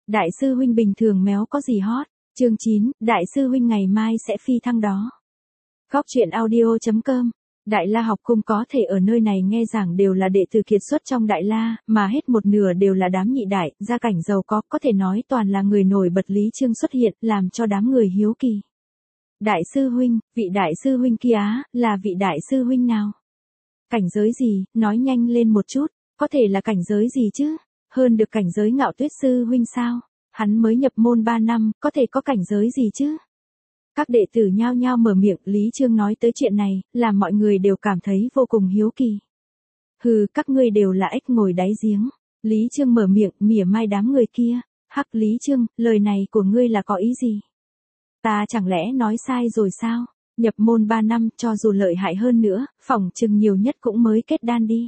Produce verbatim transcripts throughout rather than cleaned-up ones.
Đại sư huynh bình thường méo có gì hot? Chương chín, đại sư huynh ngày mai sẽ phi thăng đó. Góc truyện audio chấm com. Đại La học cung có thể ở nơi này nghe giảng đều là đệ tử kiệt xuất trong Đại La, mà hết một nửa đều là đám nhị đại, gia cảnh giàu có, có thể nói toàn là người nổi bật. Lý Chương xuất hiện, làm cho đám người hiếu kỳ. Đại sư huynh, vị đại sư huynh kia á, là vị đại sư huynh nào? Cảnh giới gì, nói nhanh lên một chút, có thể là cảnh giới gì chứ? Hơn được cảnh giới Ngạo Tuyết sư huynh sao? Hắn mới nhập môn ba năm, có thể có cảnh giới gì chứ? Các đệ tử nhao nhao mở miệng. Lý Chương nói tới chuyện này, làm mọi người đều cảm thấy vô cùng hiếu kỳ. Hừ, các ngươi đều là ếch ngồi đáy giếng. Lý Chương mở miệng, mỉa mai đám người kia. Hắc, Lý Chương, lời này của ngươi là có ý gì? Ta chẳng lẽ nói sai rồi sao? Nhập môn ba năm, cho dù lợi hại hơn nữa, phỏng chừng nhiều nhất cũng mới kết đan đi.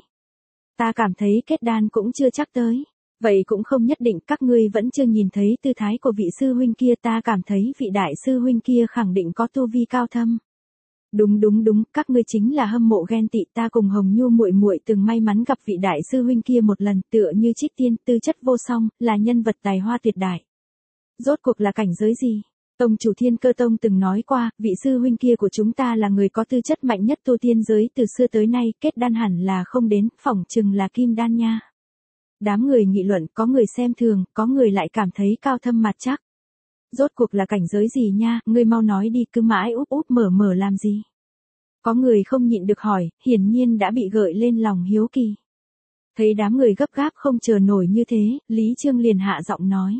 Ta cảm thấy kết đan cũng chưa chắc tới. Vậy cũng không nhất định, các ngươi vẫn chưa nhìn thấy tư thái của vị sư huynh kia, ta cảm thấy vị đại sư huynh kia khẳng định có tu vi cao thâm. Đúng đúng đúng, các ngươi chính là hâm mộ ghen tị, ta cùng Hồng Nhu muội muội từng may mắn gặp vị đại sư huynh kia một lần, tựa như trích tiên, tư chất vô song, là nhân vật tài hoa tuyệt đại. Rốt cuộc là cảnh giới gì? Tông chủ Thiên Cơ Tông từng nói qua, vị sư huynh kia của chúng ta là người có tư chất mạnh nhất tu tiên giới từ xưa tới nay, kết đan hẳn là không đến, phỏng chừng là kim đan nha. Đám người nghị luận, có người xem thường, có người lại cảm thấy cao thâm mặt chắc. Rốt cuộc là cảnh giới gì nha, ngươi mau nói đi, cứ mãi úp úp mở mở làm gì? Có người không nhịn được hỏi, hiển nhiên đã bị gợi lên lòng hiếu kỳ. Thấy đám người gấp gáp không chờ nổi như thế, Lý Chương liền hạ giọng nói.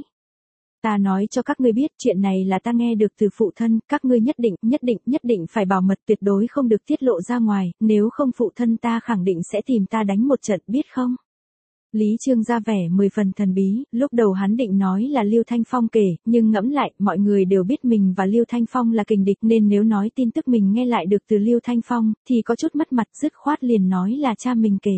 Ta nói cho các ngươi biết, chuyện này là ta nghe được từ phụ thân, các ngươi nhất định, nhất định, nhất định phải bảo mật, tuyệt đối không được tiết lộ ra ngoài, nếu không phụ thân ta khẳng định sẽ tìm ta đánh một trận, biết không? Lý Chương ra vẻ mười phần thần bí, lúc đầu hắn định nói là Lưu Thanh Phong kể, nhưng ngẫm lại, mọi người đều biết mình và Lưu Thanh Phong là kình địch, nên nếu nói tin tức mình nghe lại được từ Lưu Thanh Phong, thì có chút mất mặt, dứt khoát liền nói là cha mình kể.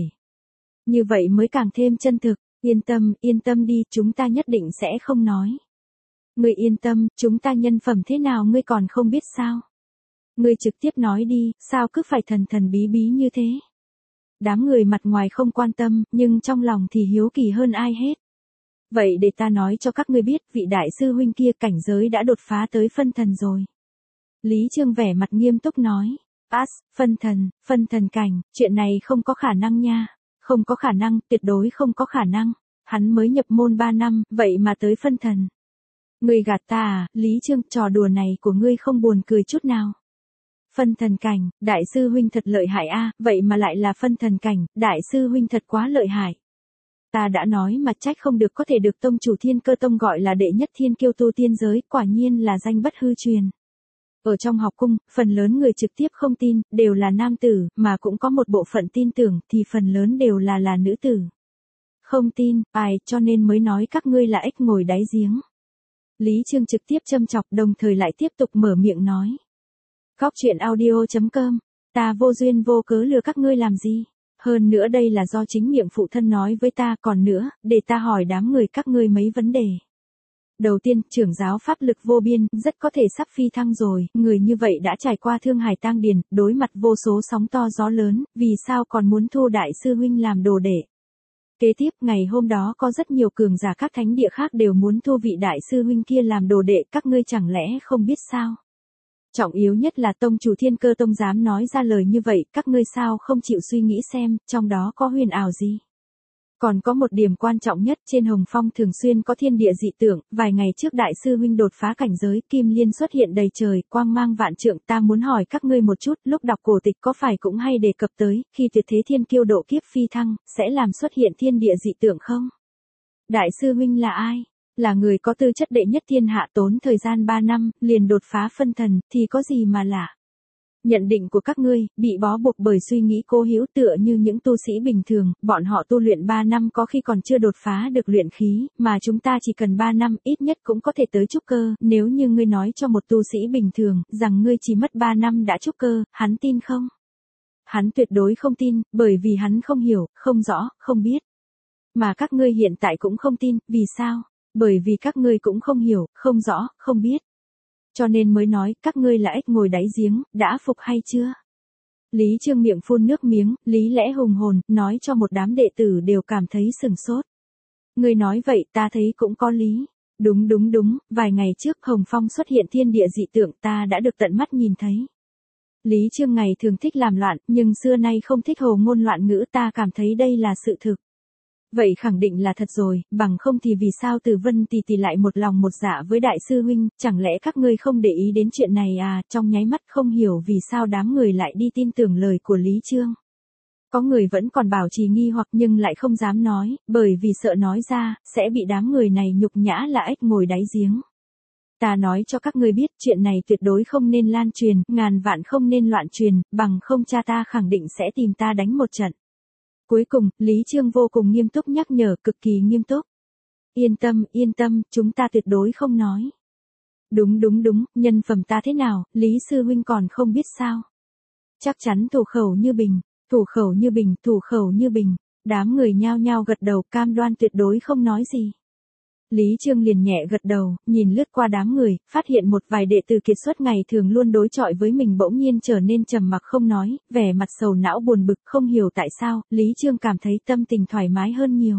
Như vậy mới càng thêm chân thực. Yên tâm, yên tâm đi, chúng ta nhất định sẽ không nói. Ngươi yên tâm, chúng ta nhân phẩm thế nào ngươi còn không biết sao? Ngươi trực tiếp nói đi, sao cứ phải thần thần bí bí như thế? Đám người mặt ngoài không quan tâm, nhưng trong lòng thì hiếu kỳ hơn ai hết. Vậy để ta nói cho các ngươi biết, vị đại sư huynh kia cảnh giới đã đột phá tới phân thần rồi. Lý Chương vẻ mặt nghiêm túc nói. As, phân thần, phân thần cảnh, chuyện này không có khả năng nha. Không có khả năng, tuyệt đối không có khả năng. Hắn mới nhập môn ba năm, vậy mà tới phân thần. Ngươi gạt ta à, Lý Chương, trò đùa này của ngươi không buồn cười chút nào. Phân thần cảnh, đại sư huynh thật lợi hại a, vậy mà lại là phân thần cảnh, đại sư huynh thật quá lợi hại. Ta đã nói mà, trách không được có thể được tông chủ Thiên Cơ Tông gọi là đệ nhất thiên kiêu tu tiên giới, quả nhiên là danh bất hư truyền. Ở trong học cung, phần lớn người trực tiếp không tin, đều là nam tử, mà cũng có một bộ phận tin tưởng, thì phần lớn đều là là nữ tử. Không tin, ai, cho nên mới nói các ngươi là ếch ngồi đáy giếng. Lý Chương trực tiếp châm chọc, đồng thời lại tiếp tục mở miệng nói. Góc truyện audio chấm com, ta vô duyên vô cớ lừa các ngươi làm gì? Hơn nữa đây là do chính miệng phụ thân nói với ta, còn nữa, để ta hỏi đám người các ngươi mấy vấn đề. Đầu tiên, trưởng giáo pháp lực vô biên, rất có thể sắp phi thăng rồi, người như vậy đã trải qua thương hải tang điền, đối mặt vô số sóng to gió lớn, vì sao còn muốn thu đại sư huynh làm đồ đệ? Kế tiếp, ngày hôm đó có rất nhiều cường giả các thánh địa khác đều muốn thu vị đại sư huynh kia làm đồ đệ, các ngươi chẳng lẽ không biết sao? Trọng yếu nhất là tông chủ Thiên Cơ Tông dám nói ra lời như vậy, các ngươi sao không chịu suy nghĩ xem, trong đó có huyền ảo gì? Còn có một điểm quan trọng nhất, trên Hồng Phong thường xuyên có thiên địa dị tượng, vài ngày trước đại sư huynh đột phá cảnh giới, kim liên xuất hiện đầy trời, quang mang vạn trượng, ta muốn hỏi các ngươi một chút, lúc đọc cổ tịch có phải cũng hay đề cập tới, khi tuyệt thế thiên kiêu độ kiếp phi thăng, sẽ làm xuất hiện thiên địa dị tượng không? Đại sư huynh là ai? Là người có tư chất đệ nhất thiên hạ, tốn thời gian ba năm, liền đột phá phân thần, thì có gì mà lạ? Nhận định của các ngươi, bị bó buộc bởi suy nghĩ cố hữu, tựa như những tu sĩ bình thường, bọn họ tu luyện ba năm có khi còn chưa đột phá được luyện khí, mà chúng ta chỉ cần ba năm, ít nhất cũng có thể tới trúc cơ, nếu như ngươi nói cho một tu sĩ bình thường, rằng ngươi chỉ mất ba năm đã trúc cơ, hắn tin không? Hắn tuyệt đối không tin, bởi vì hắn không hiểu, không rõ, không biết. Mà các ngươi hiện tại cũng không tin, vì sao? Bởi vì các ngươi cũng không hiểu, không rõ, không biết. Cho nên mới nói, các ngươi là ếch ngồi đáy giếng, đã phục hay chưa? Lý Chương miệng phun nước miếng, lý lẽ hùng hồn, nói cho một đám đệ tử đều cảm thấy sừng sốt. Ngươi nói vậy, ta thấy cũng có lý. Đúng đúng đúng, vài ngày trước Hồng Phong xuất hiện thiên địa dị tượng ta đã được tận mắt nhìn thấy. Lý Chương ngày thường thích làm loạn, nhưng xưa nay không thích hồ ngôn loạn ngữ, ta cảm thấy đây là sự thực. Vậy khẳng định là thật rồi, bằng không thì vì sao Từ Vân tỷ tỷ lại một lòng một dạ với đại sư huynh, chẳng lẽ các ngươi không để ý đến chuyện này à, trong nháy mắt không hiểu vì sao đám người lại đi tin tưởng lời của Lý Chương. Có người vẫn còn bảo trì nghi hoặc nhưng lại không dám nói, bởi vì sợ nói ra, sẽ bị đám người này nhục nhã là ếch ngồi đáy giếng. Ta nói cho các ngươi biết chuyện này tuyệt đối không nên lan truyền, ngàn vạn không nên loạn truyền, bằng không cha ta khẳng định sẽ tìm ta đánh một trận. Cuối cùng, Lý Chương vô cùng nghiêm túc nhắc nhở, cực kỳ nghiêm túc. Yên tâm, yên tâm, chúng ta tuyệt đối không nói. Đúng đúng đúng, nhân phẩm ta thế nào, Lý Sư Huynh còn không biết sao. Chắc chắn thủ khẩu như bình, thủ khẩu như bình, thủ khẩu như bình. Đám người nhao nhao gật đầu cam đoan tuyệt đối không nói gì. Lý Chương liền nhẹ gật đầu, nhìn lướt qua đám người, phát hiện một vài đệ tử kiệt xuất ngày thường luôn đối chọi với mình bỗng nhiên trở nên trầm mặc không nói, vẻ mặt sầu não buồn bực không hiểu tại sao, Lý Chương cảm thấy tâm tình thoải mái hơn nhiều.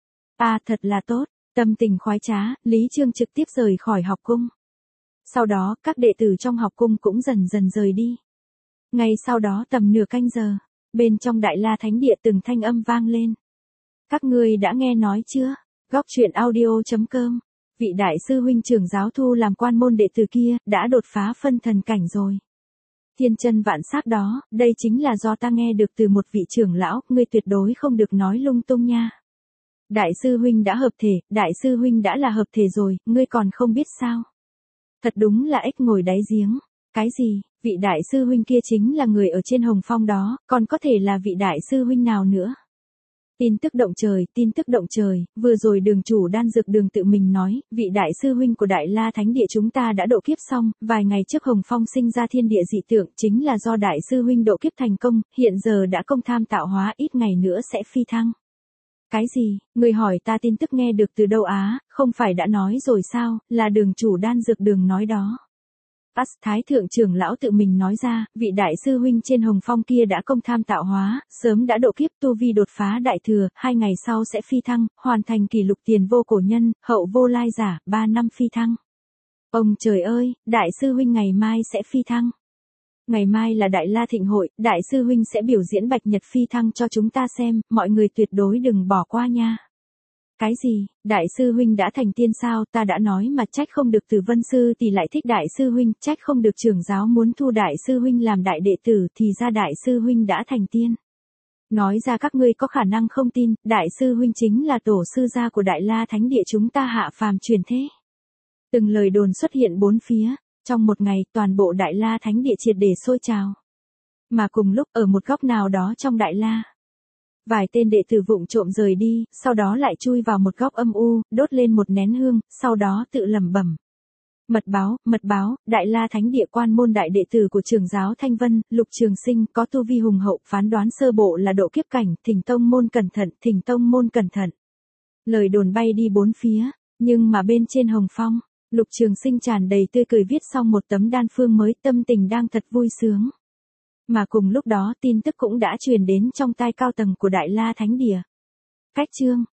À thật là tốt, tâm tình khoái trá, Lý Chương trực tiếp rời khỏi học cung. Sau đó, các đệ tử trong học cung cũng dần dần rời đi. Ngay sau đó tầm nửa canh giờ, bên trong Đại La Thánh Địa từng thanh âm vang lên. Các ngươi đã nghe nói chưa? Góc truyện audio chấm com, vị đại sư huynh trưởng giáo thu làm quan môn đệ tử kia, đã đột phá phân thần cảnh rồi. Thiên chân vạn sát đó, đây chính là do ta nghe được từ một vị trưởng lão, ngươi tuyệt đối không được nói lung tung nha. Đại sư huynh đã hợp thể, đại sư huynh đã là hợp thể rồi, ngươi còn không biết sao. Thật đúng là ếch ngồi đáy giếng. Cái gì, vị đại sư huynh kia chính là người ở trên Hồng Phong đó, còn có thể là vị đại sư huynh nào nữa. Tin tức động trời, tin tức động trời, vừa rồi đường chủ đan dược đường tự mình nói, vị đại sư huynh của Đại La Thánh Địa chúng ta đã độ kiếp xong, vài ngày trước Hồng Phong sinh ra thiên địa dị tượng chính là do đại sư huynh độ kiếp thành công, hiện giờ đã công tham tạo hóa ít ngày nữa sẽ phi thăng. Cái gì, người hỏi ta tin tức nghe được từ đâu á, không phải đã nói rồi sao, là đường chủ đan dược đường nói đó. As Thái Thượng trưởng lão tự mình nói ra, vị đại sư huynh trên Hồng Phong kia đã công tham tạo hóa, sớm đã độ kiếp tu vi đột phá đại thừa, hai ngày sau sẽ phi thăng, hoàn thành kỷ lục tiền vô cổ nhân, hậu vô lai giả, ba năm phi thăng. Ông trời ơi, đại sư huynh ngày mai sẽ phi thăng. Ngày mai là Đại La Thịnh hội, đại sư huynh sẽ biểu diễn Bạch Nhật phi thăng cho chúng ta xem, mọi người tuyệt đối đừng bỏ qua nha. Cái gì, đại sư huynh đã thành tiên sao, ta đã nói mà trách không được Từ Vân sư thì lại thích đại sư huynh, trách không được trưởng giáo muốn thu đại sư huynh làm đại đệ tử thì ra đại sư huynh đã thành tiên. Nói ra các ngươi có khả năng không tin, đại sư huynh chính là tổ sư gia của Đại La Thánh Địa chúng ta hạ phàm truyền thế. Từng lời đồn xuất hiện bốn phía, trong một ngày toàn bộ Đại La Thánh Địa triệt để sôi trào. Mà cùng lúc ở một góc nào đó trong Đại La, vài tên đệ tử vụng trộm rời đi, sau đó lại chui vào một góc âm u, đốt lên một nén hương, sau đó tự lẩm bẩm. Mật báo, mật báo, Đại La Thánh Địa quan môn đại đệ tử của trưởng giáo Thanh Vân, Lục Trường Sinh, có tu vi hùng hậu, phán đoán sơ bộ là độ kiếp cảnh, thỉnh tông môn cẩn thận, thỉnh tông môn cẩn thận. Lời đồn bay đi bốn phía, nhưng mà bên trên Hồng Phong, Lục Trường Sinh tràn đầy tươi cười viết xong một tấm đan phương mới, tâm tình đang thật vui sướng. Mà cùng lúc đó tin tức cũng đã truyền đến trong tai cao tầng của Đại La Thánh Địa. Cách chương